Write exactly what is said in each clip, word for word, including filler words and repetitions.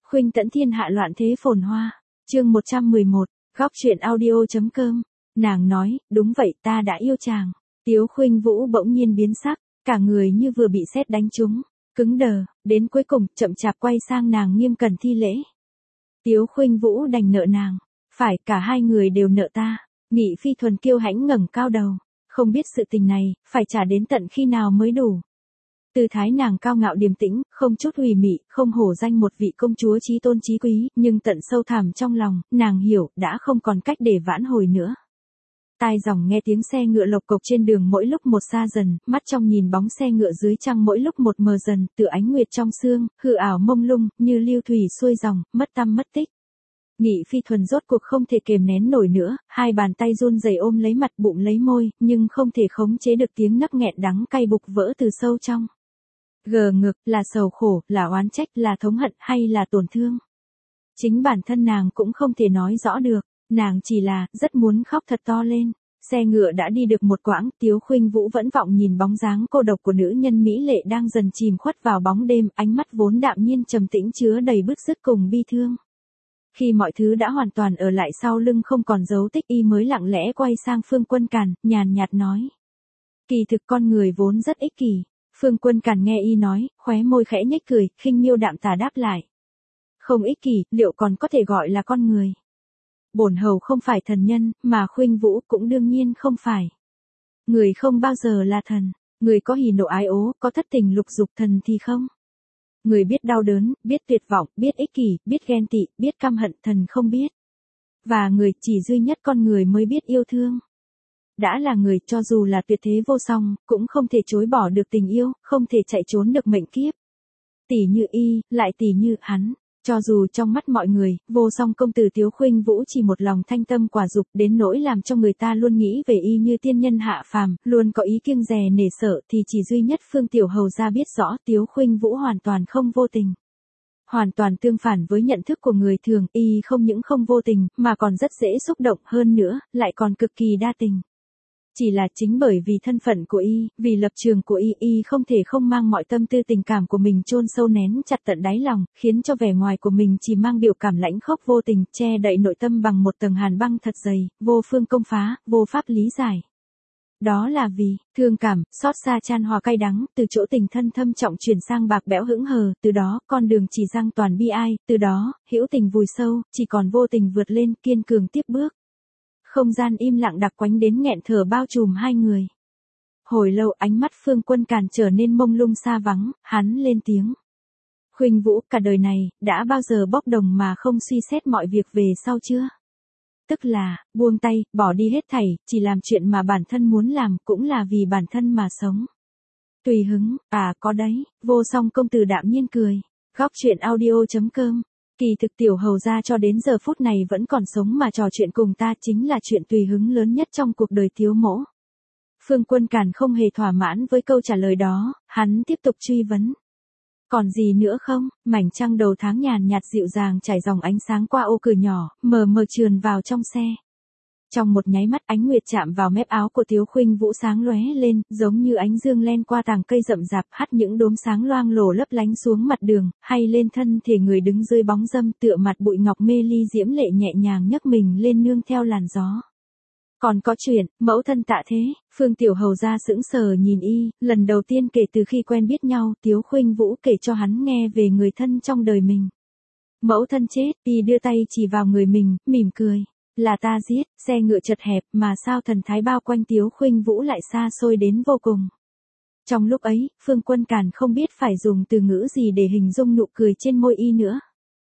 Khuynh tẫn thiên hạ loạn thế phồn hoa. Chương một trăm mười một, góc truyện audio.com. Nàng nói, đúng vậy, ta đã yêu chàng. Tiếu Khuynh Vũ bỗng nhiên biến sắc, cả người như vừa bị sét đánh trúng, cứng đờ, đến cuối cùng, chậm chạp quay sang nàng nghiêm cẩn thi lễ. Tiếu Khuynh Vũ đành nợ nàng, phải, cả hai người đều nợ ta. Nghị Phi Thuần kiêu hãnh ngẩng cao đầu, không biết sự tình này, phải trả đến tận khi nào mới đủ. Tư thái nàng cao ngạo điềm tĩnh, không chút hủy mị, không hổ danh một vị công chúa chí tôn chí quý, nhưng tận sâu thẳm trong lòng, nàng hiểu, đã không còn cách để vãn hồi nữa. Tai dòng nghe tiếng xe ngựa lộc cộc trên đường mỗi lúc một xa dần, mắt trong nhìn bóng xe ngựa dưới trăng mỗi lúc một mờ dần, tựa ánh nguyệt trong sương, hư ảo mông lung, như lưu thủy xuôi dòng, mất tăm mất tích. Nghị Phi Thuần rốt cuộc không thể kềm nén nổi nữa, hai bàn tay run rẩy ôm lấy mặt bụng lấy môi, nhưng không thể khống chế được tiếng nấc nghẹn đắng cay bục vỡ từ sâu trong. Gờ ngực, là sầu khổ, là oán trách, là thống hận hay là tổn thương. Chính bản thân nàng cũng không thể nói rõ được, nàng chỉ là, rất muốn khóc thật to lên. Xe ngựa đã đi được một quãng, Tiếu Khuynh Vũ vẫn vọng nhìn bóng dáng cô độc của nữ nhân mỹ lệ đang dần chìm khuất vào bóng đêm, ánh mắt vốn đạm nhiên trầm tĩnh chứa đầy bứt rứt cùng bi thương. Khi mọi thứ đã hoàn toàn ở lại sau lưng không còn dấu tích, y mới lặng lẽ quay sang Phương Quân Càn, nhàn nhạt nói. Kỳ thực con người vốn rất ích kỷ. Phương Quân Càn nghe y nói, khóe môi khẽ nhếch cười, khinh miêu đạm tà đáp lại. Không ích kỷ, liệu còn có thể gọi là con người? Bổn hầu không phải thần nhân, mà Khuynh Vũ cũng đương nhiên không phải. Người không bao giờ là thần, người có hỉ nộ ái ố, có thất tình lục dục, thần thì không. Người biết đau đớn, biết tuyệt vọng, biết ích kỷ, biết ghen tị, biết căm hận, thần không biết. Và người chỉ duy nhất con người mới biết yêu thương. Đã là người, cho dù là tuyệt thế vô song, cũng không thể chối bỏ được tình yêu, không thể chạy trốn được mệnh kiếp. Tỷ như y, lại tỷ như hắn. Cho dù trong mắt mọi người, vô song công tử Tiếu Khuynh Vũ chỉ một lòng thanh tâm quả dục, đến nỗi làm cho người ta luôn nghĩ về y như tiên nhân hạ phàm, luôn có ý kiêng dè nể sợ, thì chỉ duy nhất Phương Tiểu Hầu gia biết rõ Tiếu Khuynh Vũ hoàn toàn không vô tình. Hoàn toàn tương phản với nhận thức của người thường, y không những không vô tình, mà còn rất dễ xúc động, hơn nữa, lại còn cực kỳ đa tình. Chỉ là chính bởi vì thân phận của y, vì lập trường của y, y không thể không mang mọi tâm tư tình cảm của mình chôn sâu nén chặt tận đáy lòng, khiến cho vẻ ngoài của mình chỉ mang biểu cảm lãnh khốc vô tình, che đậy nội tâm bằng một tầng hàn băng thật dày, vô phương công phá, vô pháp lý giải. Đó là vì, thương cảm, xót xa chan hòa cay đắng, từ chỗ tình thân thâm trọng chuyển sang bạc bẽo hững hờ, từ đó, con đường chỉ giăng toàn bi ai, từ đó, hữu tình vùi sâu, chỉ còn vô tình vượt lên, kiên cường tiếp bước. Không gian im lặng đặc quánh đến nghẹn thở bao trùm hai người. Hồi lâu ánh mắt Phương Quân Càn trở nên mông lung xa vắng, hắn lên tiếng. Khuynh Vũ, cả đời này, đã bao giờ bốc đồng mà không suy xét mọi việc về sau chưa? Tức là, buông tay, bỏ đi hết thảy, chỉ làm chuyện mà bản thân muốn làm, cũng là vì bản thân mà sống. Tùy hứng, à có đấy, vô song công tử đạm nhiên cười. Góc truyện audio.com. Kỳ thực Tiểu Hầu gia cho đến giờ phút này vẫn còn sống mà trò chuyện cùng ta chính là chuyện tùy hứng lớn nhất trong cuộc đời Tiếu mỗ. Phương Quân Càn không hề thỏa mãn với câu trả lời đó, hắn tiếp tục truy vấn. Còn gì nữa không? Mảnh trăng đầu tháng nhàn nhạt dịu dàng trải dòng ánh sáng qua ô cửa nhỏ, mờ mờ trườn vào trong xe. Trong một nháy mắt ánh nguyệt chạm vào mép áo của Tiếu Khuynh Vũ sáng lóe lên, giống như ánh dương len qua tàng cây rậm rạp, hắt những đốm sáng loang lổ lấp lánh xuống mặt đường, hay lên thân thể người đứng dưới bóng râm, tựa mặt bụi ngọc mê ly diễm lệ nhẹ nhàng nhấc mình lên nương theo làn gió. Còn có chuyện, mẫu thân tạ thế, Phương Tiểu Hầu gia sững sờ nhìn y, lần đầu tiên kể từ khi quen biết nhau, Tiếu Khuynh Vũ kể cho hắn nghe về người thân trong đời mình. Mẫu thân chết, y đưa tay chỉ vào người mình, mỉm cười. Là ta giết, xe ngựa chật hẹp, mà sao thần thái bao quanh Tiếu Khuynh Vũ lại xa xôi đến vô cùng. Trong lúc ấy, Phương Quân Càn không biết phải dùng từ ngữ gì để hình dung nụ cười trên môi y nữa.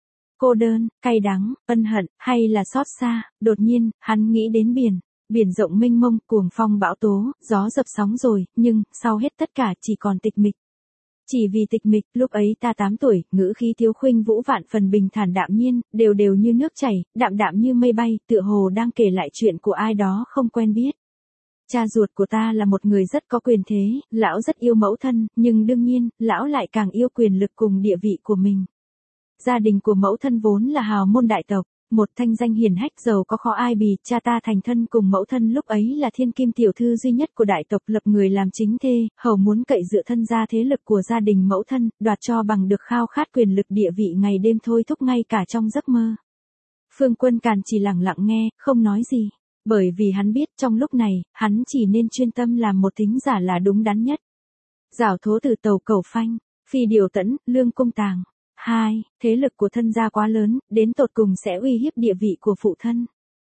Cô đơn, cay đắng, ân hận, hay là xót xa, đột nhiên, hắn nghĩ đến biển. Biển rộng mênh mông, cuồng phong bão tố, gió dập sóng rồi, nhưng, sau hết tất cả chỉ còn tịch mịch. Chỉ vì tịch mịch, lúc ấy ta tám tuổi, ngữ khí Tiếu Khuynh Vũ vạn phần bình thản đạm nhiên, đều đều như nước chảy, đạm đạm như mây bay, tựa hồ đang kể lại chuyện của ai đó không quen biết. Cha ruột của ta là một người rất có quyền thế, lão rất yêu mẫu thân, nhưng đương nhiên, lão lại càng yêu quyền lực cùng địa vị của mình. Gia đình của mẫu thân vốn là hào môn đại tộc, Một thanh danh hiển hách giàu có khó ai bì, cha ta thành thân cùng mẫu thân lúc ấy là thiên kim tiểu thư duy nhất của đại tộc, lập người làm chính thê, hầu muốn cậy dựa thân gia thế lực của gia đình mẫu thân, đoạt cho bằng được khao khát quyền lực địa vị ngày đêm thôi thúc ngay cả trong giấc mơ. Phương Quân Càn chỉ lặng lặng nghe, không nói gì, bởi vì hắn biết trong lúc này, hắn chỉ nên chuyên tâm làm một thính giả là đúng đắn nhất. Giảo thố từ tàu cầu phanh, phi điều tẫn, lương cung tàng. Hai, thế lực của thân gia quá lớn, đến tột cùng sẽ uy hiếp địa vị của phụ thân.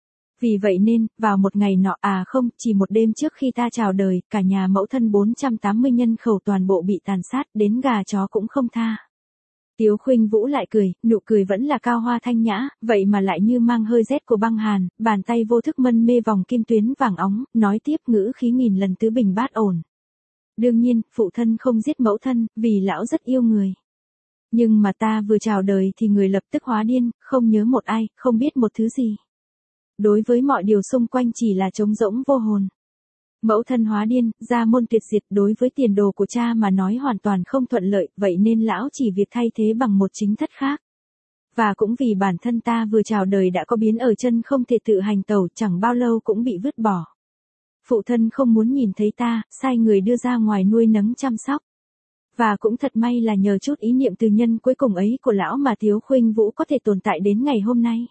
Vì vậy nên, vào một ngày nọ à không, chỉ một đêm trước khi ta chào đời, cả nhà mẫu thân bốn trăm tám mươi nhân khẩu toàn bộ bị tàn sát, đến gà chó cũng không tha. Tiếu Khuynh Vũ lại cười, nụ cười vẫn là cao hoa thanh nhã, vậy mà lại như mang hơi rét của băng hàn, bàn tay vô thức mân mê vòng kim tuyến vàng óng, nói tiếp ngữ khí nghìn lần tứ bình bát ổn. Đương nhiên, phụ thân không giết mẫu thân, vì lão rất yêu người. Nhưng mà ta vừa chào đời thì người lập tức hóa điên, không nhớ một ai, không biết một thứ gì. Đối với mọi điều xung quanh chỉ là trống rỗng vô hồn. Mẫu thân hóa điên, gia môn tuyệt diệt, đối với tiền đồ của cha mà nói hoàn toàn không thuận lợi, vậy nên lão chỉ việc thay thế bằng một chính thất khác. Và cũng vì bản thân ta vừa chào đời đã có biến ở chân không thể tự hành tẩu, chẳng bao lâu cũng bị vứt bỏ. Phụ thân không muốn nhìn thấy ta, sai người đưa ra ngoài nuôi nấng chăm sóc. Và cũng thật may là nhờ chút ý niệm từ nhân cuối cùng ấy của lão mà Tiếu Khuynh Vũ có thể tồn tại đến ngày hôm nay.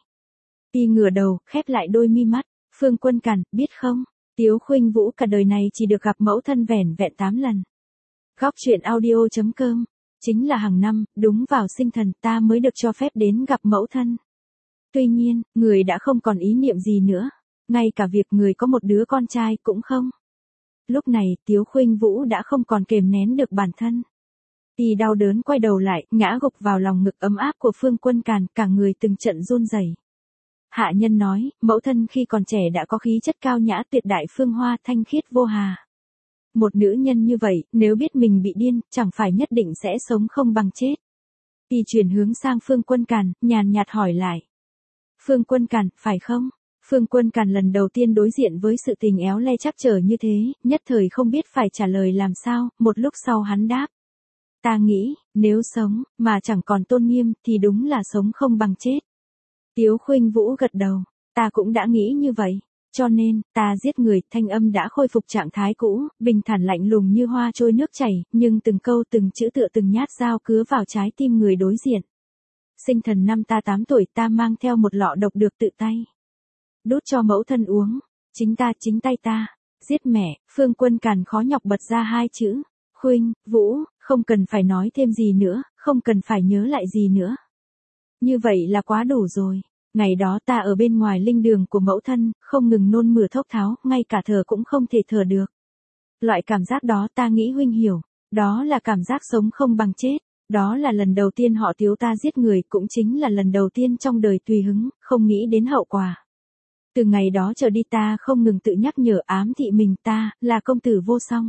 Y ngửa đầu, khép lại đôi mi mắt, Phương Quân Càn, biết không, Tiếu Khuynh Vũ cả đời này chỉ được gặp mẫu thân vẻn vẹn tám lần. Góc truyện audio chấm com, chính là hàng năm, đúng vào sinh thần ta mới được cho phép đến gặp mẫu thân. Tuy nhiên, người đã không còn ý niệm gì nữa, ngay cả việc người có một đứa con trai cũng không. Lúc này, Tiếu Khuynh Vũ đã không còn kềm nén được bản thân. Y đau đớn quay đầu lại, ngã gục vào lòng ngực ấm áp của Phương Quân Càn, cả người từng trận run rẩy. Hạ nhân nói, mẫu thân khi còn trẻ đã có khí chất cao nhã tuyệt đại phương hoa thanh khiết vô hà. Một nữ nhân như vậy, nếu biết mình bị điên, chẳng phải nhất định sẽ sống không bằng chết. Y chuyển hướng sang Phương Quân Càn, nhàn nhạt hỏi lại. Phương Quân Càn, phải không? Phương Quân Càn lần đầu tiên đối diện với sự tình éo le trắc trở như thế, nhất thời không biết phải trả lời làm sao, một lúc sau hắn đáp. Ta nghĩ, nếu sống, mà chẳng còn tôn nghiêm, thì đúng là sống không bằng chết. Tiếu Khuynh Vũ gật đầu, ta cũng đã nghĩ như vậy, cho nên, ta giết người, thanh âm đã khôi phục trạng thái cũ, bình thản lạnh lùng như hoa trôi nước chảy, nhưng từng câu từng chữ tựa từng nhát dao cứa vào trái tim người đối diện. Sinh thần năm ta tám tuổi ta mang theo một lọ độc được tự tay đút cho mẫu thân uống, chính ta chính tay ta, giết mẹ. Phương Quân Càn khó nhọc bật ra hai chữ, Khuynh Vũ, không cần phải nói thêm gì nữa, không cần phải nhớ lại gì nữa. Như vậy là quá đủ rồi. Ngày đó ta ở bên ngoài linh đường của mẫu thân, không ngừng nôn mửa thốc tháo, ngay cả thở cũng không thể thở được. Loại cảm giác đó ta nghĩ huynh hiểu, đó là cảm giác sống không bằng chết. Đó là lần đầu tiên họ Tiếu ta giết người, cũng chính là lần đầu tiên trong đời tùy hứng, không nghĩ đến hậu quả. Từ ngày đó trở đi ta không ngừng tự nhắc nhở ám thị mình ta, là công tử vô song.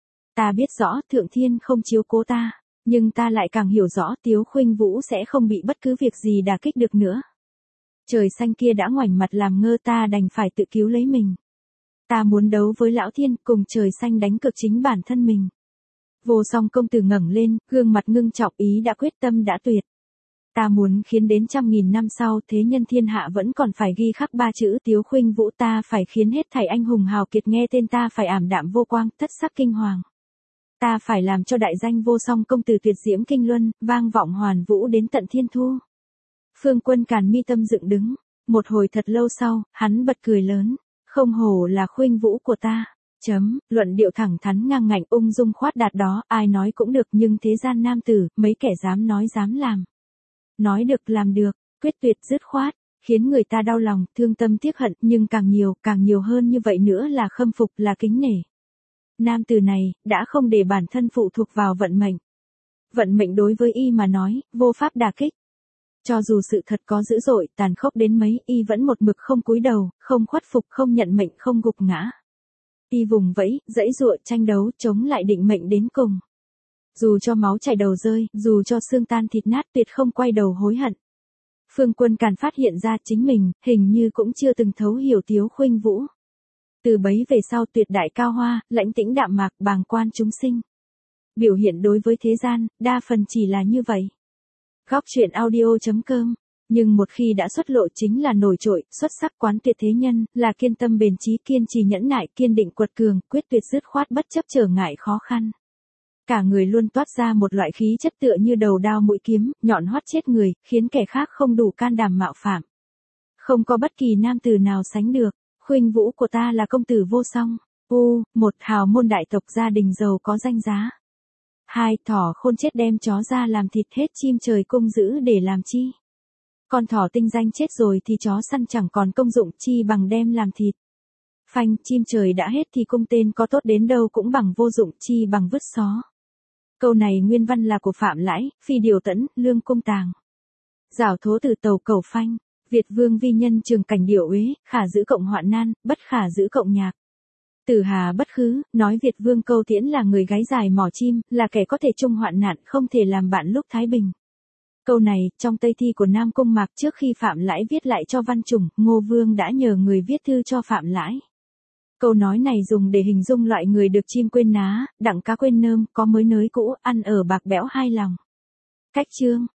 Ta biết rõ Thượng Thiên không chiếu cố ta, nhưng ta lại càng hiểu rõ Tiếu Khuynh Vũ sẽ không bị bất cứ việc gì đả kích được nữa. Trời xanh kia đã ngoảnh mặt làm ngơ ta đành phải tự cứu lấy mình. Ta muốn đấu với Lão Thiên cùng trời xanh đánh cực chính bản thân mình. Vô song công tử ngẩng lên, gương mặt ngưng trọng ý đã quyết tâm đã tuyệt. Ta muốn khiến đến trăm nghìn năm sau thế nhân thiên hạ vẫn còn phải ghi khắc ba chữ Tiếu Khuynh Vũ, ta phải khiến hết thảy anh hùng hào kiệt nghe tên ta phải ảm đạm vô quang, thất sắc kinh hoàng. Ta phải làm cho đại danh vô song công tử tuyệt diễm kinh luân, vang vọng hoàn vũ đến tận thiên thu. Phương Quân Càn mi tâm dựng đứng, một hồi thật lâu sau, hắn bật cười lớn, không hổ là Khuynh Vũ của ta. Chấm, luận điệu thẳng thắn ngang ngạnh ung dung khoát đạt đó, ai nói cũng được, nhưng thế gian nam tử, mấy kẻ dám nói dám làm. Nói được làm được, quyết tuyệt dứt khoát, khiến người ta đau lòng, thương tâm tiếc hận, nhưng càng nhiều, càng nhiều hơn như vậy nữa là khâm phục, là kính nể. Nam tử này, đã không để bản thân phụ thuộc vào vận mệnh. Vận mệnh đối với y mà nói, vô pháp đả kích. Cho dù sự thật có dữ dội, tàn khốc đến mấy, y vẫn một mực không cúi đầu, không khuất phục, không nhận mệnh, không gục ngã. Y vùng vẫy, dãy dụa, tranh đấu, chống lại định mệnh đến cùng. Dù cho máu chảy đầu rơi, dù cho xương tan thịt nát, tuyệt không quay đầu hối hận. Phương Quân Càn phát hiện ra chính mình, hình như cũng chưa từng thấu hiểu Tiếu Khuynh Vũ. Từ bấy về sau tuyệt đại cao hoa, lãnh tĩnh đạm mạc, bàng quan chúng sinh. Biểu hiện đối với thế gian, đa phần chỉ là như vậy. Góc truyện audio chấm com Nhưng một khi đã xuất lộ chính là nổi trội, xuất sắc quán tuyệt thế nhân, là kiên tâm bền chí kiên trì nhẫn nại kiên định quật cường, quyết tuyệt dứt khoát bất chấp trở ngại khó khăn. Cả người luôn toát ra một loại khí chất tựa như đầu đao mũi kiếm, nhọn hoắt chết người, khiến kẻ khác không đủ can đảm mạo phạm. Không có bất kỳ nam tử nào sánh được, Khuynh Vũ của ta là công tử vô song. U, một hào môn đại tộc gia đình giàu có danh giá. Hai, thỏ khôn chết đem chó ra làm thịt hết chim trời cung giữ để làm chi. Con thỏ tinh danh chết rồi thì chó săn chẳng còn công dụng chi bằng đem làm thịt. Phanh, chim trời đã hết thì cung tên có tốt đến đâu cũng bằng vô dụng chi bằng vứt xó. Câu này nguyên văn là của Phạm Lãi, Phi Điều Tẫn, Lương Cung Tàng. Giảo thố từ tàu cầu phanh, Việt vương vi nhân trường cảnh điệu uế, khả giữ cộng hoạn nan, bất khả giữ cộng nhạc. Tử Hà bất khứ, nói Việt vương Câu Tiễn là người gái dài mỏ chim, là kẻ có thể chung hoạn nạn không thể làm bạn lúc thái bình. Câu này, trong Tây thi của Nam Cung Mạc trước khi Phạm Lãi viết lại cho Văn Chủng, Ngô Vương đã nhờ người viết thư cho Phạm Lãi. Câu nói này dùng để hình dung loại người được chim quên ná, đặng cá quên nơm, có mới nới cũ, ăn ở bạc bẽo hai lòng. Cách chương